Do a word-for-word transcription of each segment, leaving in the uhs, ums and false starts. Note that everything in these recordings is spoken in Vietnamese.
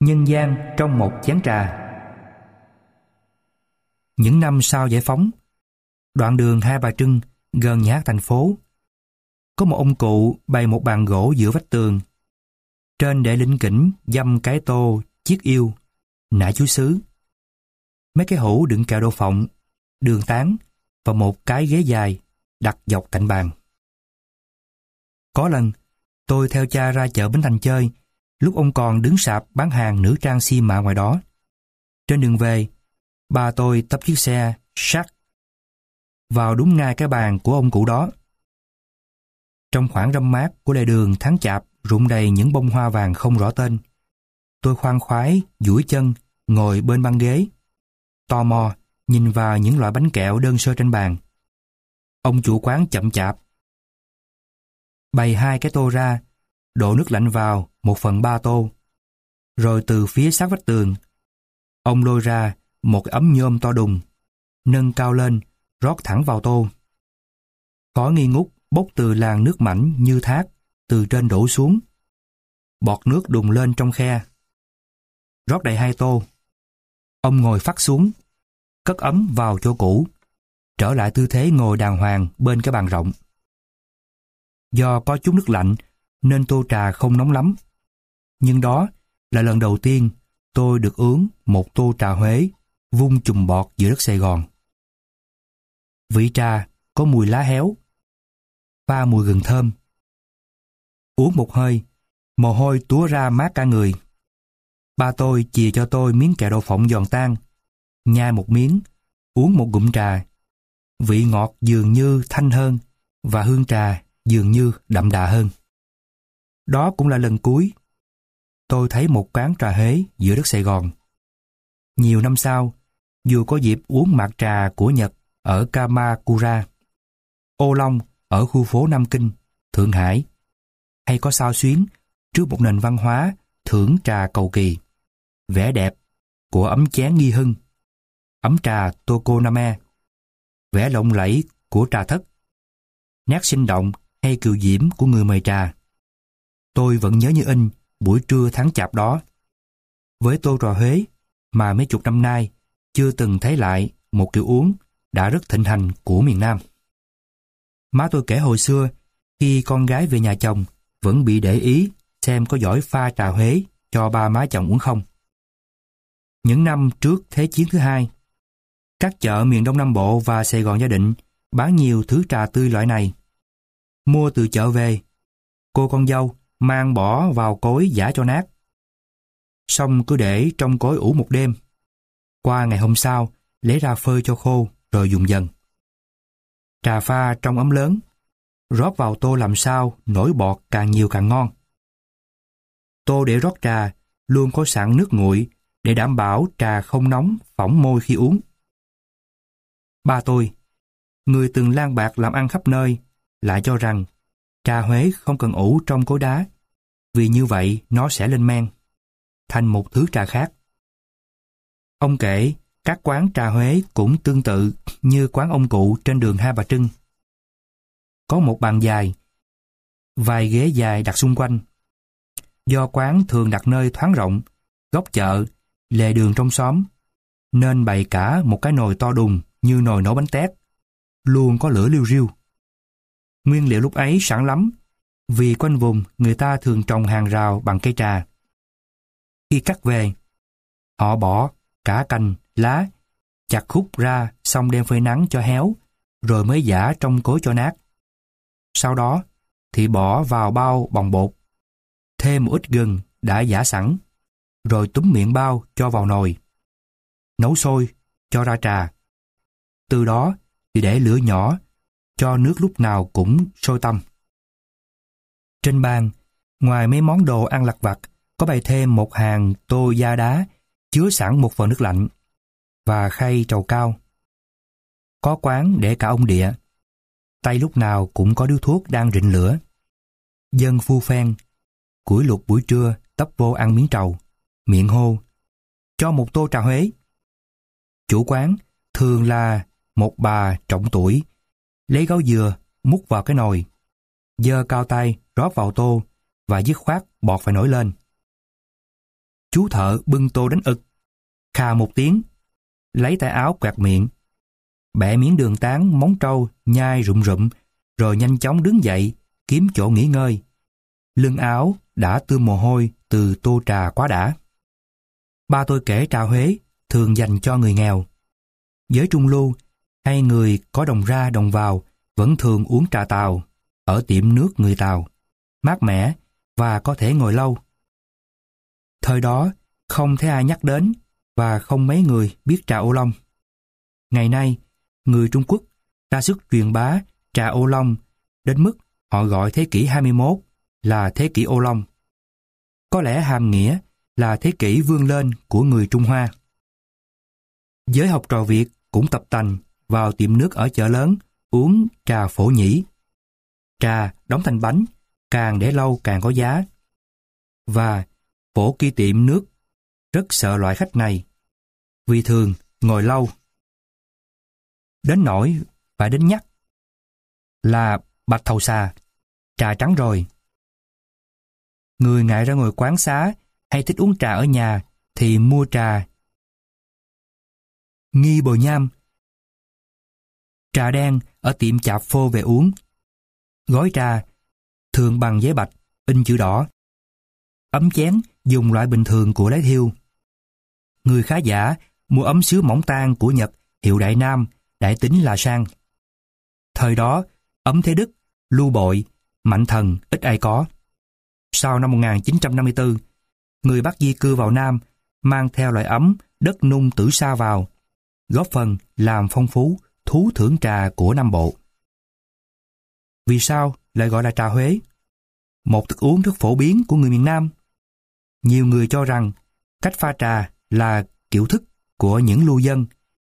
Nhân gian trong một chén trà. Những năm sau giải phóng, đoạn đường Hai Bà Trưng gần nhà hát thành phố, có một ông cụ bày một bàn gỗ giữa vách tường. Trên để lỉnh kỉnh dăm cái tô chiếc yêu, nải chuối sứ, mấy cái hũ đựng kẹo đậu phộng, đường tán và một cái ghế dài đặt dọc cạnh bàn. Có lần, tôi theo cha ra chợ Bến Thành chơi, lúc ông còn đứng sạp bán hàng nữ trang xi mạ ngoài đó. Trên đường về, ba tôi tấp chiếc xe sắt vào đúng ngay cái bàn của ông cụ đó. Trong khoảng râm mát của lề đường tháng chạp rụng đầy những bông hoa vàng không rõ tên, tôi khoan khoái duỗi chân ngồi bên băng ghế, tò mò nhìn vào những loại bánh kẹo đơn sơ trên bàn. Ông chủ quán chậm chạp bày hai cái tô ra, đổ nước lạnh vào một phần ba tô, rồi từ phía sát vách tường, ông lôi ra một cái ấm nhôm to đùng, nâng cao lên, rót thẳng vào tô. Khói nghi ngút bốc từ làn nước mảnh như thác từ trên đổ xuống. Bọt nước đùng lên trong khe. Rót đầy hai tô. Ông ngồi phắt xuống, cất ấm vào chỗ cũ, trở lại tư thế ngồi đàng hoàng bên cái bàn rộng. Do có chút nước lạnh nên tô trà không nóng lắm. Nhưng đó là lần đầu tiên tôi được uống một tô trà Huế vung chùm bọt giữa đất Sài Gòn. Vị trà có mùi lá héo, pha mùi gừng thơm. Uống một hơi, mồ hôi túa ra mát cả người. Ba tôi chìa cho tôi miếng kẹo đậu phộng giòn tan, nhai một miếng, uống một ngụm trà. Vị ngọt dường như thanh hơn và hương trà dường như đậm đà hơn. Đó cũng là lần cuối tôi thấy một quán trà Huế giữa đất Sài Gòn. Nhiều năm sau, dù có dịp uống mạt trà của Nhật ở Kamakura, ô long ở khu phố Nam Kinh, Thượng Hải, hay có xao xuyến trước một nền văn hóa thưởng trà cầu kỳ, vẻ đẹp của ấm chén Nghi Hưng, ấm trà Tokoname, vẻ lộng lẫy của trà thất, nét sinh động hay kiều diễm của người mời trà, tôi vẫn nhớ như in buổi trưa tháng chạp đó. Với tô trà Huế mà mấy chục năm nay chưa từng thấy lại một kiểu uống đã rất thịnh hành của miền Nam. Má tôi kể hồi xưa, khi con gái về nhà chồng vẫn bị để ý xem có giỏi pha trà Huế cho ba má chồng uống không. Những năm trước Thế chiến thứ hai, các chợ miền Đông Nam Bộ và Sài Gòn Gia Định bán nhiều thứ trà tươi loại này. Mua từ chợ về, cô con dâu mang bỏ vào cối giã cho nát. Xong cứ để trong cối ủ một đêm. Qua ngày hôm sau, lấy ra phơi cho khô rồi dùng dần. Trà pha trong ấm lớn, rót vào tô làm sao nổi bọt càng nhiều càng ngon. Tô để rót trà luôn có sẵn nước nguội để đảm bảo trà không nóng phỏng môi khi uống. Ba tôi, người từng lang bạc làm ăn khắp nơi, lại cho rằng trà Huế không cần ủ trong cối đá, vì như vậy nó sẽ lên men, thành một thứ trà khác. Ông kể các quán trà Huế cũng tương tự như quán ông cụ trên đường Hai Bà Trưng. Có một bàn dài, vài ghế dài đặt xung quanh. Do quán thường đặt nơi thoáng rộng, góc chợ, lề đường trong xóm, nên bày cả một cái nồi to đùng như nồi nấu bánh tét, luôn có lửa liu riu. Nguyên liệu lúc ấy sẵn lắm, vì quanh vùng người ta thường trồng hàng rào bằng cây trà. Khi cắt về, họ bỏ cả cành, lá, chặt khúc ra xong đem phơi nắng cho héo, rồi mới giã trong cối cho nát. Sau đó thì bỏ vào bao bòng bột, thêm một ít gừng đã giã sẵn, rồi túm miệng bao cho vào nồi. Nấu sôi, cho ra trà. Từ đó thì để lửa nhỏ, cho nước lúc nào cũng sôi tăm. Trên bàn, ngoài mấy món đồ ăn lặt vặt, có bày thêm một hàng tô da đá chứa sẵn một vò nước lạnh và khay trầu cao. Có quán để cả ông địa, tay lúc nào cũng có điếu thuốc đang rịn lửa. Dân phu phen, củi lục buổi trưa tấp vô ăn miếng trầu, miệng hô, cho một tô trà Huế. Chủ quán thường là một bà trọng tuổi, lấy gáo dừa múc vào cái nồi, giơ cao tay rót vào tô và dứt khoát bọt phải nổi lên. Chú thợ bưng tô đánh ực, khà một tiếng, lấy tay áo quạt miệng, bẻ miếng đường tán móng trâu nhai rụm rụm, rồi nhanh chóng đứng dậy kiếm chỗ nghỉ ngơi. Lưng áo đã tươm mồ hôi từ tô trà quá đã. Ba tôi kể trà Huế thường dành cho người nghèo. Giới trung lưu hay người có đồng ra đồng vào vẫn thường uống trà Tàu ở tiệm nước người Tàu, mát mẻ và có thể ngồi lâu. Thời đó không thấy ai nhắc đến và không mấy người biết trà ô long. Ngày nay, người Trung Quốc ra sức truyền bá trà ô long đến mức họ gọi thế kỷ hai mươi mốt là thế kỷ ô long. Có lẽ hàm nghĩa là thế kỷ vươn lên của người Trung Hoa. Giới học trò Việt cũng tập tành vào tiệm nước ở chợ lớn uống trà phổ nhĩ. Trà đóng thành bánh, càng để lâu càng có giá. Và phổ kia tiệm nước rất sợ loại khách này, vì thường ngồi lâu. Đến nỗi phải đến nhắc là bạch thầu xà, trà trắng rồi. Người ngại ra ngồi quán xá hay thích uống trà ở nhà thì mua trà nghi bồi nham, trà đen ở tiệm chạp phô về uống. Gói trà thường bằng giấy bạch, in chữ đỏ. Ấm chén dùng loại bình thường của lấy thiêu. Người khá giả mua ấm sứ mỏng tang của Nhật hiệu Đại Nam, đại tính là sang. Thời đó, ấm Thế Đức, Lưu Bội, Mạnh Thần ít ai có. Sau năm một nghìn chín trăm năm mươi tư, người Bắc di cư vào Nam mang theo loại ấm đất nung Tử Sa vào, góp phần làm phong phú thú thưởng trà của Nam Bộ. Vì sao lại gọi là trà Huế? Một thức uống rất phổ biến của người miền Nam. Nhiều người cho rằng cách pha trà là kiểu thức của những lưu dân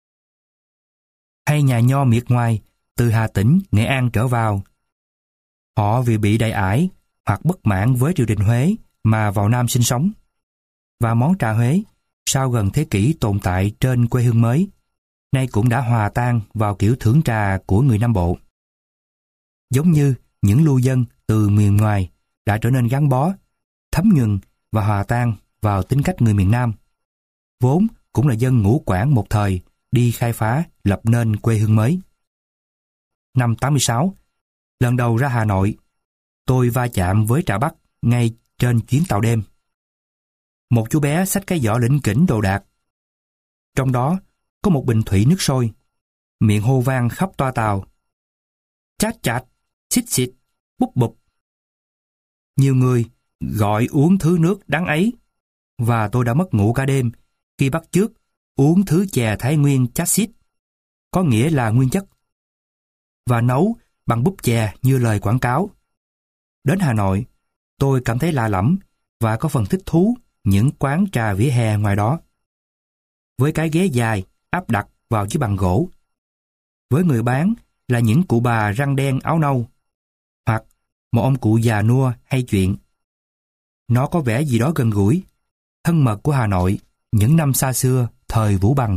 hay nhà nho miệt ngoài từ Hà Tĩnh, Nghệ An trở vào. Họ vì bị đại ải hoặc bất mãn với triều đình Huế mà vào Nam sinh sống. Và món trà Huế sau gần thế kỷ tồn tại trên quê hương mới, nay cũng đã hòa tan vào kiểu thưởng trà của người Nam Bộ. Giống như những lưu dân từ miền ngoài đã trở nên gắn bó, thấm nhuần và hòa tan vào tính cách người miền Nam, vốn cũng là dân ngũ Quảng một thời đi khai phá lập nên quê hương mới. Năm tám mươi sáu, lần đầu ra Hà Nội, tôi va chạm với trà Bắc ngay trên chuyến tàu đêm. Một chú bé xách cái giỏ lỉnh kỉnh đồ đạc. Trong đó có một bình thủy nước sôi, miệng hô vang khắp toa tàu. Chát chát, xít xít, búp bụp. Nhiều người gọi uống thứ nước đắng ấy, và tôi đã mất ngủ cả đêm khi bắt chước uống thứ chè Thái Nguyên chát xít, có nghĩa là nguyên chất, và nấu bằng búp chè như lời quảng cáo. Đến Hà Nội, tôi cảm thấy lạ lẫm và có phần thích thú những quán trà vỉa hè ngoài đó. Với cái ghế dài áp đặt vào chiếc bàn gỗ, với người bán là những cụ bà răng đen áo nâu, hoặc một ông cụ già nua hay chuyện. Nó có vẻ gì đó gần gũi, thân mật của Hà Nội những năm xa xưa thời Vũ Bằng,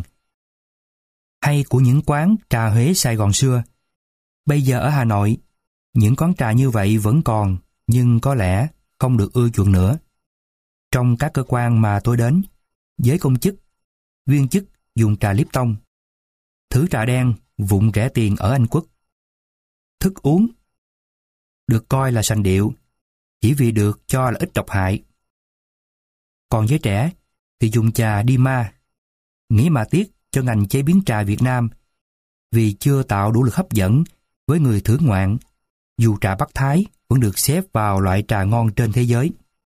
hay của những quán trà Huế Sài Gòn xưa. Bây giờ ở Hà Nội, những quán trà như vậy vẫn còn, nhưng có lẽ không được ưa chuộng nữa. Trong các cơ quan mà tôi đến, giới công chức, viên chức dùng trà Lipton, thứ trà đen vụn rẻ tiền ở Anh Quốc. Thức uống được coi là sành điệu chỉ vì được cho là ít độc hại. Còn giới trẻ thì dùng trà đi ma, nghĩ mà tiếc cho ngành chế biến trà Việt Nam vì chưa tạo đủ lực hấp dẫn với người thưởng ngoạn, dù trà Bắc Thái vẫn được xếp vào loại trà ngon trên thế giới.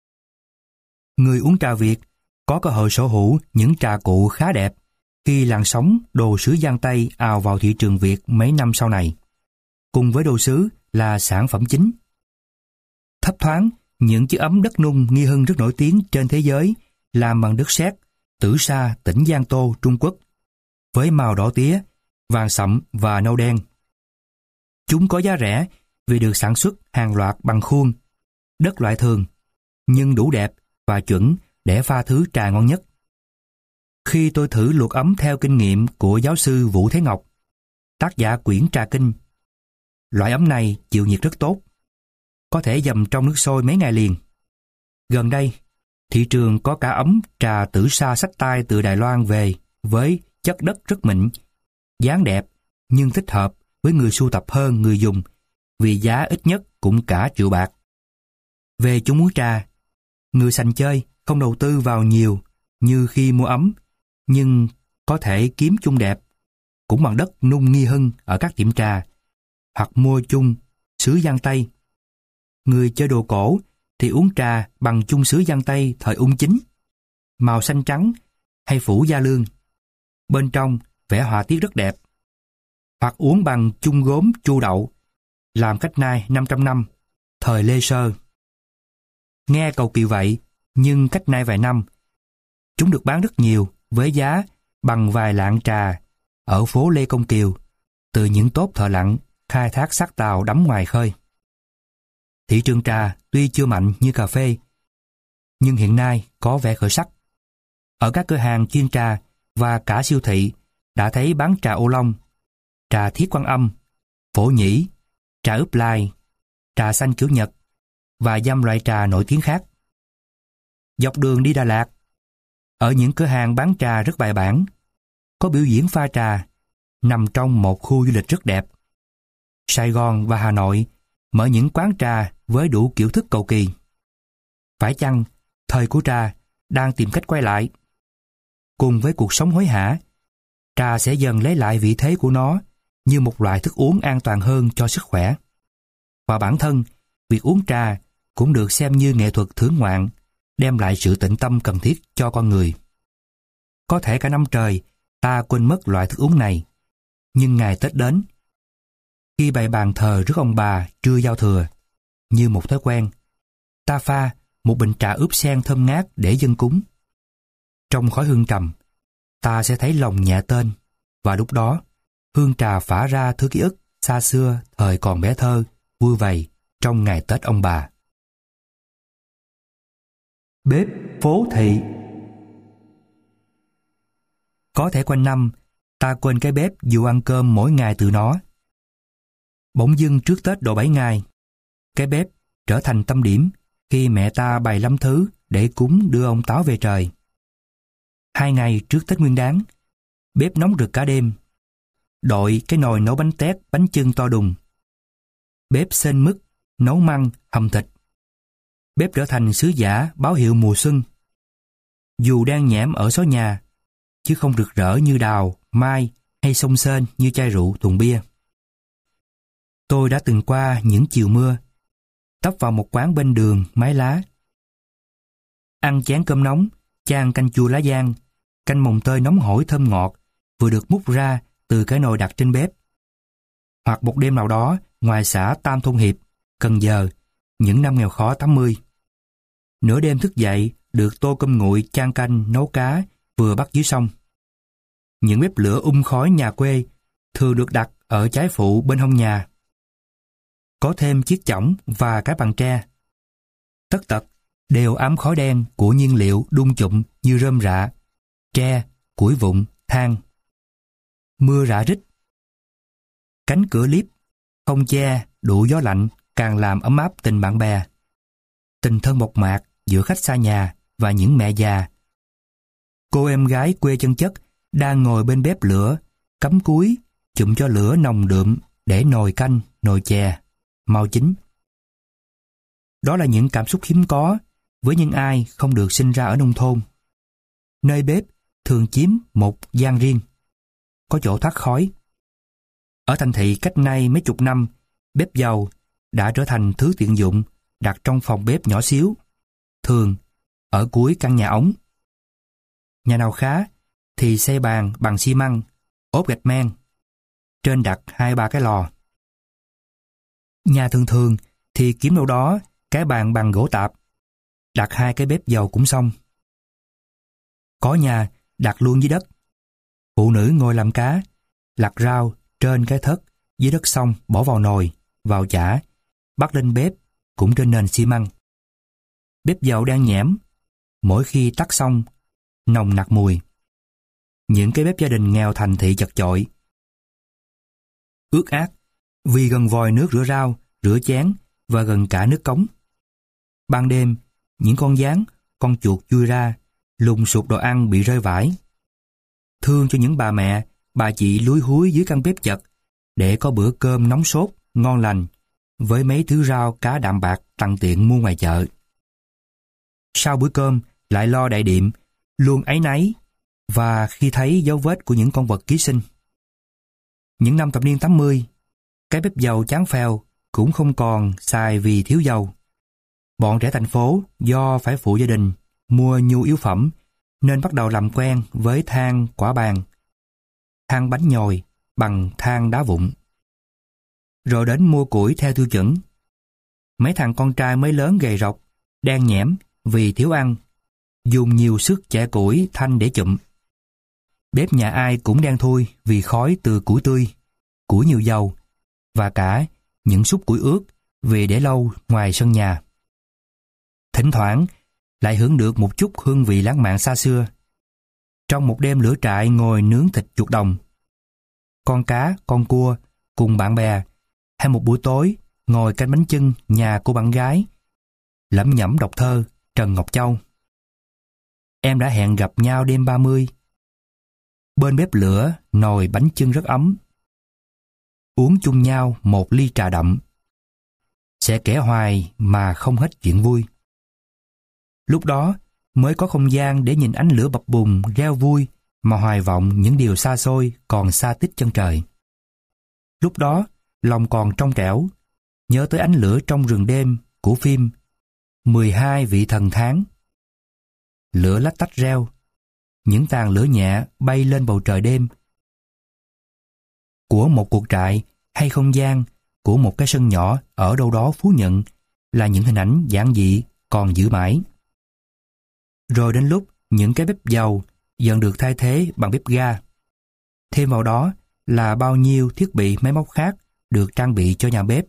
Người uống trà Việt có cơ hội sở hữu những trà cụ khá đẹp khi làn sóng đồ sứ Giang Tây ào vào thị trường Việt mấy năm sau này, cùng với đồ sứ là sản phẩm chính. Thấp thoáng, những chiếc ấm đất nung Nghi Hưng rất nổi tiếng trên thế giới làm bằng đất sét Tử Sa, tỉnh Giang Tô, Trung Quốc, với màu đỏ tía, vàng sậm và nâu đen. Chúng có giá rẻ vì được sản xuất hàng loạt bằng khuôn, đất loại thường, nhưng đủ đẹp và chuẩn để pha thứ trà ngon nhất. Khi tôi thử luộc ấm theo kinh nghiệm của giáo sư Vũ Thế Ngọc, tác giả quyển Trà Kinh, loại ấm này chịu nhiệt rất tốt, có thể dầm trong nước sôi mấy ngày liền. Gần đây Thị trường có cả ấm trà tử sa xách tay từ Đài Loan về với chất đất rất mịn, dáng đẹp nhưng thích hợp với người sưu tập hơn người dùng vì giá ít nhất cũng cả triệu bạc. Về chúng muốn trà, người sành chơi không đầu tư vào nhiều như khi mua ấm, nhưng có thể kiếm chung đẹp cũng bằng đất nung nghi hưng ở các tiệm trà hoặc mua chung sứ Giang Tây. Người chơi đồ cổ thì uống trà bằng chung sứ Giang Tây thời Ung Chính, màu xanh trắng hay phủ da lương, bên trong vẽ họa tiết rất đẹp, hoặc uống bằng chung gốm Chu Đậu, làm cách nay năm trăm năm, thời Lê Sơ. Nghe cầu kỳ vậy, nhưng cách nay vài năm, chúng được bán rất nhiều với giá bằng vài lạng trà ở phố Lê Công Kiều, từ những tốp thợ lặn khai thác xác tàu đắm ngoài khơi. Thị trường trà tuy chưa mạnh như cà phê, nhưng hiện nay có vẻ khởi sắc. Ở các cửa hàng chuyên trà và cả siêu thị đã thấy bán trà ô long, trà thiết Quan Âm, phổ nhĩ, trà ướp lai, trà xanh kiểu Nhật và dăm loại trà nổi tiếng khác. Dọc đường đi Đà Lạt, ở những cửa hàng bán trà rất bài bản, có biểu diễn pha trà, nằm trong một khu du lịch rất đẹp. Sài Gòn và Hà Nội mở những quán trà với đủ kiểu thức cầu kỳ. Phải chăng thời của trà đang tìm cách quay lại? Cùng với cuộc sống hối hả, trà sẽ dần lấy lại vị thế của nó như một loại thức uống an toàn hơn cho sức khỏe. Và bản thân, việc uống trà cũng được xem như nghệ thuật thưởng ngoạn, đem lại sự tĩnh tâm cần thiết cho con người. Có thể cả năm trời ta quên mất loại thức uống này, nhưng ngày Tết đến, khi bày bàn thờ rước ông bà trưa giao thừa, như một thói quen, ta pha một bình trà ướp sen thơm ngát để dâng cúng. Trong khói hương trầm, ta sẽ thấy lòng nhẹ tên, và lúc đó, hương trà phả ra thứ ký ức xa xưa thời còn bé thơ, vui vầy trong ngày Tết ông bà. Bếp phố thị. Có thể quanh năm, ta quên cái bếp dù ăn cơm mỗi ngày từ nó. Bỗng dưng trước Tết độ bảy ngày, cái bếp trở thành tâm điểm khi mẹ ta bày lắm thứ để cúng đưa ông Táo về trời. Hai ngày trước Tết Nguyên Đán, bếp nóng rực cả đêm, đội cái nồi nấu bánh tét, bánh chưng to đùng. Bếp xên mứt, nấu măng, hầm thịt. Bếp trở thành sứ giả báo hiệu mùa xuân. Dù đang nhẽm ở xó nhà, chứ không rực rỡ như đào, mai hay sông sên như chai rượu tuồng bia. Tôi đã từng qua những chiều mưa, tấp vào một quán bên đường mái lá. Ăn chén cơm nóng, chan canh chua lá giang, canh mồng tơi nóng hổi thơm ngọt, vừa được múc ra từ cái nồi đặt trên bếp. Hoặc một đêm nào đó, ngoài xã Tam Thôn Hiệp, Cần Giờ, những năm nghèo khó tám mươi. Nửa đêm thức dậy, được tô cơm nguội chan canh nấu cá vừa bắt dưới sông. Những bếp lửa um khói nhà quê thường được đặt ở trái phụ bên hông nhà. Có thêm chiếc chõng và cái bàn tre. Tất tật đều ám khói đen của nhiên liệu đun chụm như rơm rạ, tre, củi vụn, than. Mưa rã rít. Cánh cửa liếp, không che, đủ gió lạnh càng làm ấm áp tình bạn bè. Tình thân mộc mạc giữa khách xa nhà và những mẹ già. Cô em gái quê chân chất đang ngồi bên bếp lửa, cắm cúi, chụm cho lửa nồng đượm để nồi canh, nồi chè mau chín. Đó là những cảm xúc hiếm có với những ai không được sinh ra ở nông thôn. Nơi bếp thường chiếm một gian riêng, có chỗ thoát khói. Ở thành thị cách nay mấy chục năm, bếp dầu đã trở thành thứ tiện dụng đặt trong phòng bếp nhỏ xíu, thường ở cuối căn nhà ống. Nhà nào khá thì xây bàn bằng xi măng, ốp gạch men, trên đặt hai ba cái lò. Nhà thường thường thì kiếm đâu đó cái bàn bằng gỗ tạp, đặt hai cái bếp dầu cũng xong. Có nhà đặt luôn dưới đất. Phụ nữ ngồi làm cá, lặt rau trên cái thớt dưới đất xong bỏ vào nồi, vào chả, bắt lên bếp cũng trên nền xi măng. Bếp dầu đang nhẽm, mỗi khi tắt xong, nồng nặc mùi. Những cái bếp gia đình nghèo thành thị chật chội, ướt át vì gần vòi nước rửa rau, rửa chén và gần cả nước cống. Ban đêm, những con gián con chuột chui ra, lùng sụp đồ ăn bị rơi vãi. Thương cho những bà mẹ, bà chị lúi húi dưới căn bếp chật để có bữa cơm nóng sốt, ngon lành, với mấy thứ rau cá đạm bạc tằn tiện mua ngoài chợ. Sau bữa cơm, lại lo đại điệm, luôn áy náy, và khi thấy dấu vết của những con vật ký sinh. Những năm thập niên tám mươi, cái bếp dầu chán phèo cũng không còn xài vì thiếu dầu. Bọn trẻ thành phố do phải phụ gia đình mua nhu yếu phẩm nên bắt đầu làm quen với than quả bàn, than bánh nhồi bằng than đá vụn. Rồi đến mua củi theo tiêu chuẩn. Mấy thằng con trai mới lớn gầy rộc, đen nhẽm vì thiếu ăn, dùng nhiều sức chẻ củi thanh để chụm. Bếp nhà ai cũng đen thui vì khói từ củi tươi, củi nhiều dầu, và cả những xúc củi ướt vì để lâu ngoài sân nhà. Thỉnh thoảng lại hưởng được một chút hương vị lãng mạn xa xưa. Trong một đêm lửa trại ngồi nướng thịt chuột đồng, con cá, con cua cùng bạn bè, hay một buổi tối ngồi canh bánh chưng nhà cô bạn gái, lẩm nhẩm đọc thơ Trần Ngọc Châu. Em đã hẹn gặp nhau đêm ba mươi. Bên bếp lửa nồi bánh chưng rất ấm. Uống chung nhau một ly trà đậm. Sẽ kể hoài mà không hết chuyện vui. Lúc đó mới có không gian để nhìn ánh lửa bập bùng reo vui mà hoài vọng những điều xa xôi còn xa tít chân trời. Lúc đó lòng còn trong trẻo, nhớ tới ánh lửa trong rừng đêm của phim mười hai vị thần tháng. Lửa lách tách reo, những tàn lửa nhẹ bay lên bầu trời đêm. Của một cuộc trại hay không gian của một cái sân nhỏ ở đâu đó Phú Nhuận là những hình ảnh giản dị còn giữ mãi. Rồi đến lúc những cái bếp dầu dần được thay thế bằng bếp ga. Thêm vào đó là bao nhiêu thiết bị máy móc khác được trang bị cho nhà bếp.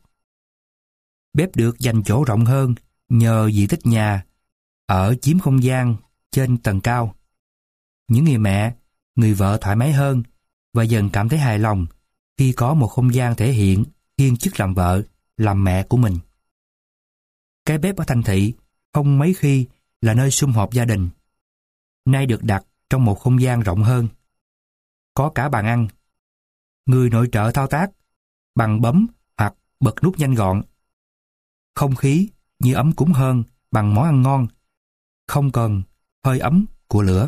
Bếp được dành chỗ rộng hơn nhờ diện tích nhà ở chiếm không gian trên tầng cao. Những người mẹ, người vợ thoải mái hơn và dần cảm thấy hài lòng khi có một không gian thể hiện kiêm chức làm vợ, làm mẹ của mình. Cái bếp ở thành thị không mấy khi là nơi sum họp gia đình, nay được đặt trong một không gian rộng hơn. Có cả bàn ăn. Người nội trợ thao tác bằng bấm hoặc bật nút nhanh gọn. Không khí như ấm cúng hơn bằng món ăn ngon, không cần hơi ấm của lửa.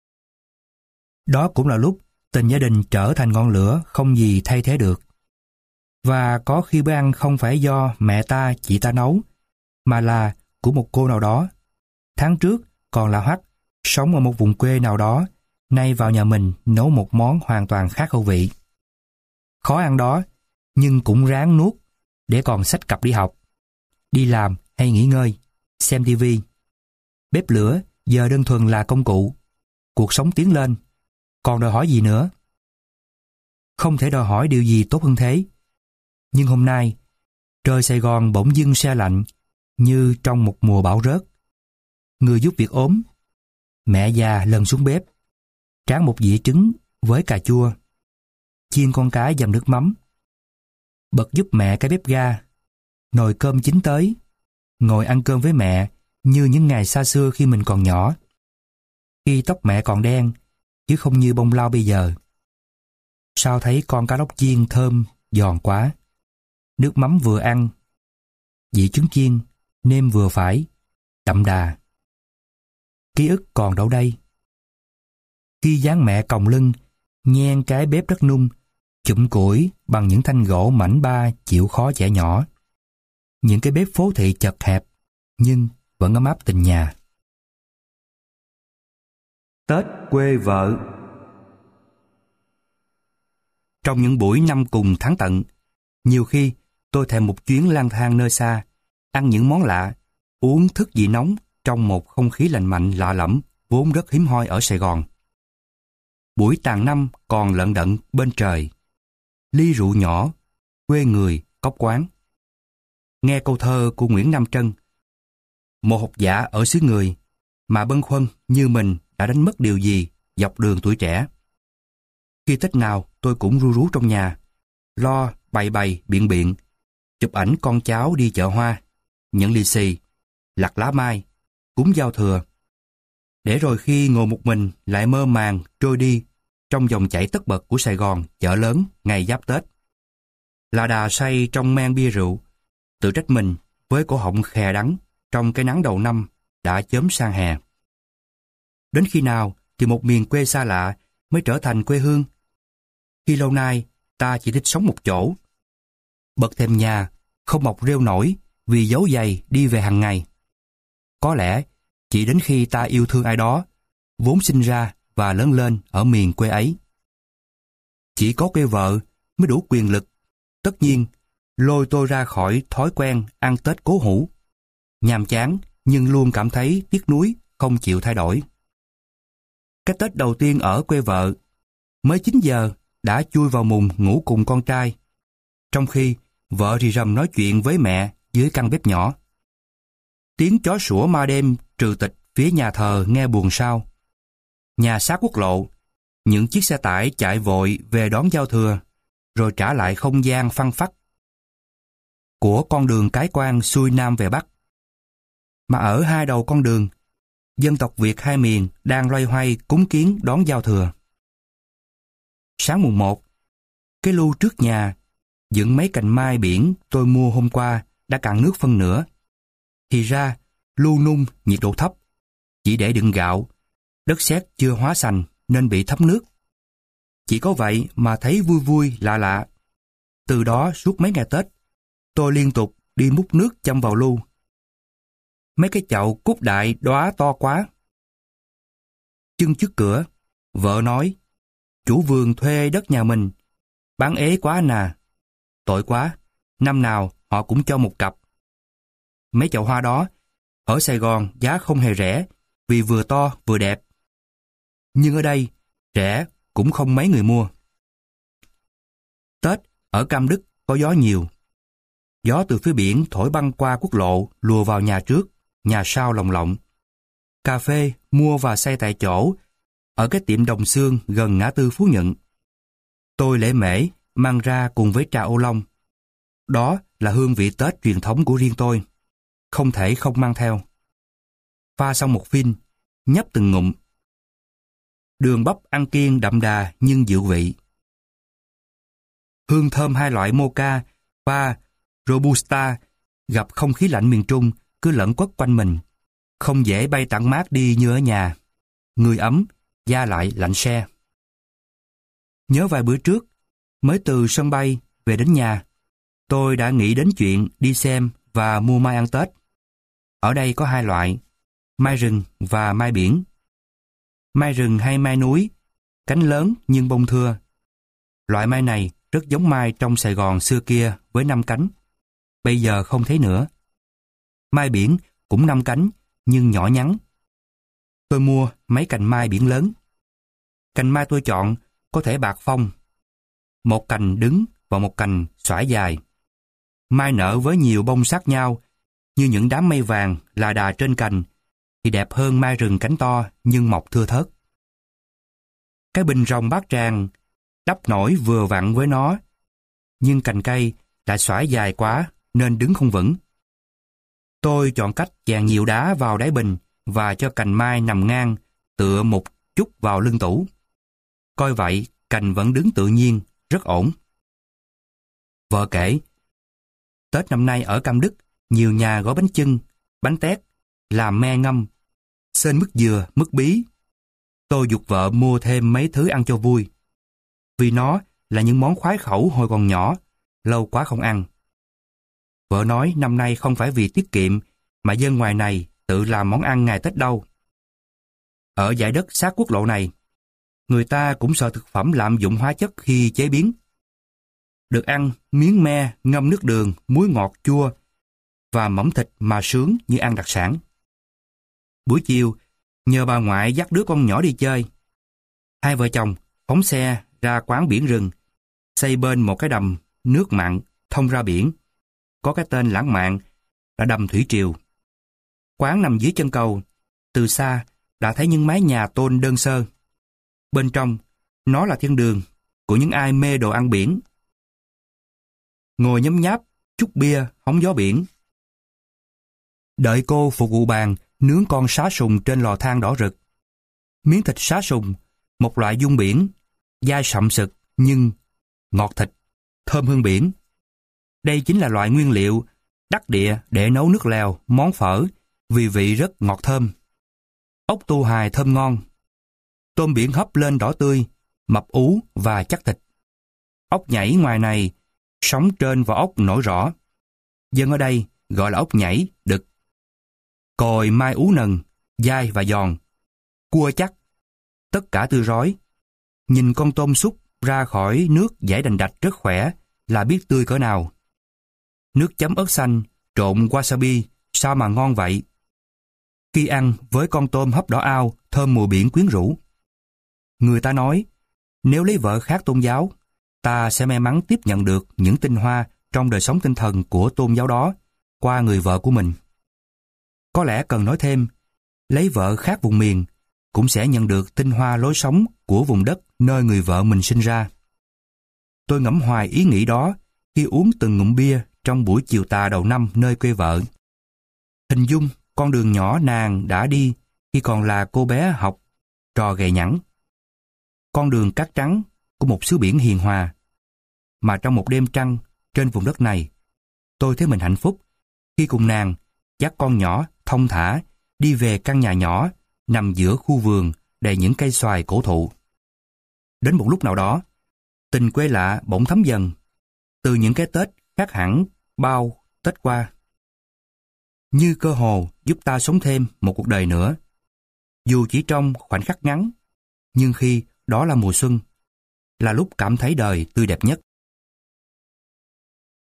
Đó cũng là lúc tình gia đình trở thành ngọn lửa không gì thay thế được. Và có khi bữa ăn không phải do mẹ ta, chị ta nấu, mà là của một cô nào đó. Tháng trước còn là Hoắc, sống ở một vùng quê nào đó, nay vào nhà mình nấu một món hoàn toàn khác khẩu vị. Khó ăn đó, nhưng cũng ráng nuốt để còn xách cặp đi học, đi làm hay nghỉ ngơi, xem tivi. Bếp lửa giờ đơn thuần là công cụ. Cuộc sống tiến lên, còn đòi hỏi gì nữa? Không thể đòi hỏi điều gì tốt hơn thế. Nhưng hôm nay, trời Sài Gòn bỗng dưng se lạnh như trong một mùa bão rớt. Người giúp việc ốm. Mẹ già lần xuống bếp, tráng một dĩa trứng với cà chua, chiên con cá dầm nước mắm. Bật giúp mẹ cái bếp ga, nồi cơm chín tới, ngồi ăn cơm với mẹ như những ngày xa xưa khi mình còn nhỏ. Khi tóc mẹ còn đen, chứ không như bông lau bây giờ. Sao thấy con cá lóc chiên thơm, giòn quá. Nước mắm vừa ăn, dĩa trứng chiên, nêm vừa phải, đậm đà. Ký ức còn đâu đây? Khi dáng mẹ còng lưng, nhen cái bếp đất nung, chụm củi bằng những thanh gỗ mảnh ba chịu khó chẻ nhỏ. Những cái bếp phố thị chật hẹp, nhưng vẫn ấm áp tình nhà. Tết quê vợ. Trong những buổi năm cùng tháng tận, nhiều khi tôi thèm một chuyến lang thang nơi xa, ăn những món lạ, uống thức gì nóng trong một không khí lành mạnh lạ lẫm vốn rất hiếm hoi ở Sài Gòn. Buổi tàn năm còn lận đận bên trời, ly rượu nhỏ, quê người, cốc quán. Nghe câu thơ của Nguyễn Nam Trân, một học giả ở xứ người mà bâng khuâng như mình đã đánh mất điều gì dọc đường tuổi trẻ. Khi Tết nào tôi cũng ru rú trong nhà, lo bày bày biện biện, chụp ảnh con cháu đi chợ hoa, nhận lì xì, lặt lá mai, cúng giao thừa, để rồi khi ngồi một mình lại mơ màng trôi đi trong dòng chảy tất bật của Sài Gòn chợ lớn ngày giáp Tết. Là đà say trong men bia rượu, tự trách mình với cổ họng khè đắng trong cái nắng đầu năm đã chớm sang hè. Đến khi nào thì một miền quê xa lạ mới trở thành quê hương? Khi lâu nay ta chỉ thích sống một chỗ. Bậc thềm nhà không mọc rêu nổi vì dấu giày đi về hàng ngày. Có lẽ chỉ đến khi ta yêu thương ai đó, vốn sinh ra và lớn lên ở miền quê ấy. Chỉ có quê vợ mới đủ quyền lực, tất nhiên, lôi tôi ra khỏi thói quen ăn Tết cố hữu. Nhàm chán nhưng luôn cảm thấy tiếc nuối, không chịu thay đổi. Cái Tết đầu tiên ở quê vợ, mới chín giờ đã chui vào mùng ngủ cùng con trai, trong khi vợ rì rầm nói chuyện với mẹ dưới căn bếp nhỏ. Tiếng chó sủa ma đêm trừ tịch phía nhà thờ nghe buồn sao. Nhà sát quốc lộ, những chiếc xe tải chạy vội về đón giao thừa, rồi trả lại không gian phăng phắc của con đường cái quan xuôi Nam về Bắc. Mà ở hai đầu con đường, dân tộc Việt hai miền đang loay hoay cúng kiến đón giao thừa. Sáng mùng một, cái lu trước nhà, dựng mấy cành mai biển tôi mua hôm qua đã cạn nước phân nửa. Thì ra, lu nung nhiệt độ thấp, chỉ để đựng gạo, đất sét chưa hóa sành nên bị thấm nước. Chỉ có vậy mà thấy vui vui lạ lạ. Từ đó suốt mấy ngày Tết, tôi liên tục đi múc nước châm vào lu. Mấy cái chậu cúc đại đóa to quá. Chân trước cửa, vợ nói, chủ vườn thuê đất nhà mình, bán ế quá nà. Tội quá, năm nào họ cũng cho một cặp. Mấy chậu hoa đó, ở Sài Gòn giá không hề rẻ, vì vừa to vừa đẹp. Nhưng ở đây, rẻ cũng không mấy người mua. Tết, ở Cam Đức có gió nhiều. Gió từ phía biển thổi băng qua quốc lộ lùa vào nhà trước, nhà sau lồng lộng. Cà phê mua và xay tại chỗ, ở cái tiệm Đồng Xương gần ngã tư Phú Nhuận. Tôi lễ mễ mang ra cùng với trà ô long. Đó là hương vị Tết truyền thống của riêng tôi, không thể không mang theo. Pha xong một phin, nhấp từng ngụm. Đường bắp ăn kiêng đậm đà nhưng dịu vị. Hương thơm hai loại mocha và robusta gặp không khí lạnh miền Trung cứ lẫn quất quanh mình, không dễ bay tản mát đi như ở nhà. Người ấm, da lại lạnh se. Nhớ vài bữa trước, mới từ sân bay về đến nhà, tôi đã nghĩ đến chuyện đi xem và mua mai ăn Tết. Ở đây có hai loại, mai rừng và mai biển. Mai rừng hay mai núi, cánh lớn nhưng bông thưa. Loại mai này rất giống mai trong Sài Gòn xưa kia với năm cánh. Bây giờ không thấy nữa. Mai biển cũng năm cánh nhưng nhỏ nhắn. Tôi mua mấy cành mai biển lớn. Cành mai tôi chọn có thể bạc phong. Một cành đứng và một cành xoải dài. Mai nở với nhiều bông sát nhau như những đám mây vàng là đà trên cành thì đẹp hơn mai rừng cánh to nhưng mọc thưa thớt. Cái bình rồng bát tràng đắp nổi vừa vặn với nó, nhưng cành cây lại xoải dài quá nên đứng không vững. Tôi chọn cách chèn nhiều đá vào đáy bình và cho cành mai nằm ngang tựa một chút vào lưng tủ. Coi vậy cành vẫn đứng tự nhiên, rất ổn. Vợ kể, Tết năm nay ở Cam Đức, nhiều nhà gói bánh chưng, bánh tét, làm me ngâm, xên mứt dừa, mứt bí. Tôi giục vợ mua thêm mấy thứ ăn cho vui, vì nó là những món khoái khẩu hồi còn nhỏ, lâu quá không ăn. Vợ nói năm nay không phải vì tiết kiệm mà dân ngoài này tự làm món ăn ngày Tết đâu. Ở dải đất sát quốc lộ này, người ta cũng sợ thực phẩm lạm dụng hóa chất khi chế biến. Được ăn miếng me ngâm nước đường, muối ngọt chua và mỏng thịt mà sướng như ăn đặc sản. Buổi chiều, nhờ bà ngoại dắt đứa con nhỏ đi chơi. Hai vợ chồng phóng xe ra quán biển rừng, xây bên một cái đầm nước mặn thông ra biển, có cái tên lãng mạn là đầm Thủy Triều. Quán nằm dưới chân cầu, từ xa đã thấy những mái nhà tôn đơn sơ. Bên trong, nó là thiên đường của những ai mê đồ ăn biển. Ngồi nhấm nháp, chút bia, hóng gió biển. Đợi cô phục vụ bàn nướng con sá sùng trên lò than đỏ rực. miếng thịt sá sùng, một loại giun biển, dai sậm sực nhưng ngọt thịt, thơm hương biển. Đây chính là loại nguyên liệu đắc địa để nấu nước lèo, món phở, vì vị rất ngọt thơm. Ốc tu hài thơm ngon. Tôm biển hấp lên đỏ tươi, mập ú và chắc thịt. Ốc nhảy ngoài này, sống trên vỏ ốc nổi rõ. Dân ở đây gọi là ốc nhảy, đực. Còi mai ú nần, dai và giòn. Cua chắc, tất cả tươi rói. Nhìn con tôm xúc ra khỏi nước dãi đành đạch rất khỏe là biết tươi cỡ nào. Nước chấm ớt xanh, trộn wasabi, sao mà ngon vậy? Khi ăn với con tôm hấp đỏ ao, thơm mùi biển quyến rũ. Người ta nói, nếu lấy vợ khác tôn giáo, ta sẽ may mắn tiếp nhận được những tinh hoa trong đời sống tinh thần của tôn giáo đó qua người vợ của mình. Có lẽ cần nói thêm, lấy vợ khác vùng miền cũng sẽ nhận được tinh hoa lối sống của vùng đất nơi người vợ mình sinh ra. Tôi ngẫm hoài ý nghĩ đó khi uống từng ngụm bia trong buổi chiều tà đầu năm nơi quê vợ. Hình dung con đường nhỏ nàng đã đi khi còn là cô bé học trò gầy nhẵn. Con đường cát trắng của một xứ biển hiền hòa. Mà trong một đêm trăng trên vùng đất này, tôi thấy mình hạnh phúc khi cùng nàng dắt con nhỏ thong thả đi về căn nhà nhỏ nằm giữa khu vườn đầy những cây xoài cổ thụ. Đến một lúc nào đó, tình quê lạ bỗng thấm dần từ những cái Tết khác hẳn bao Tết qua. Như cơ hồ giúp ta sống thêm một cuộc đời nữa. Dù chỉ trong khoảnh khắc ngắn, nhưng khi đó là mùa xuân, là lúc cảm thấy đời tươi đẹp nhất.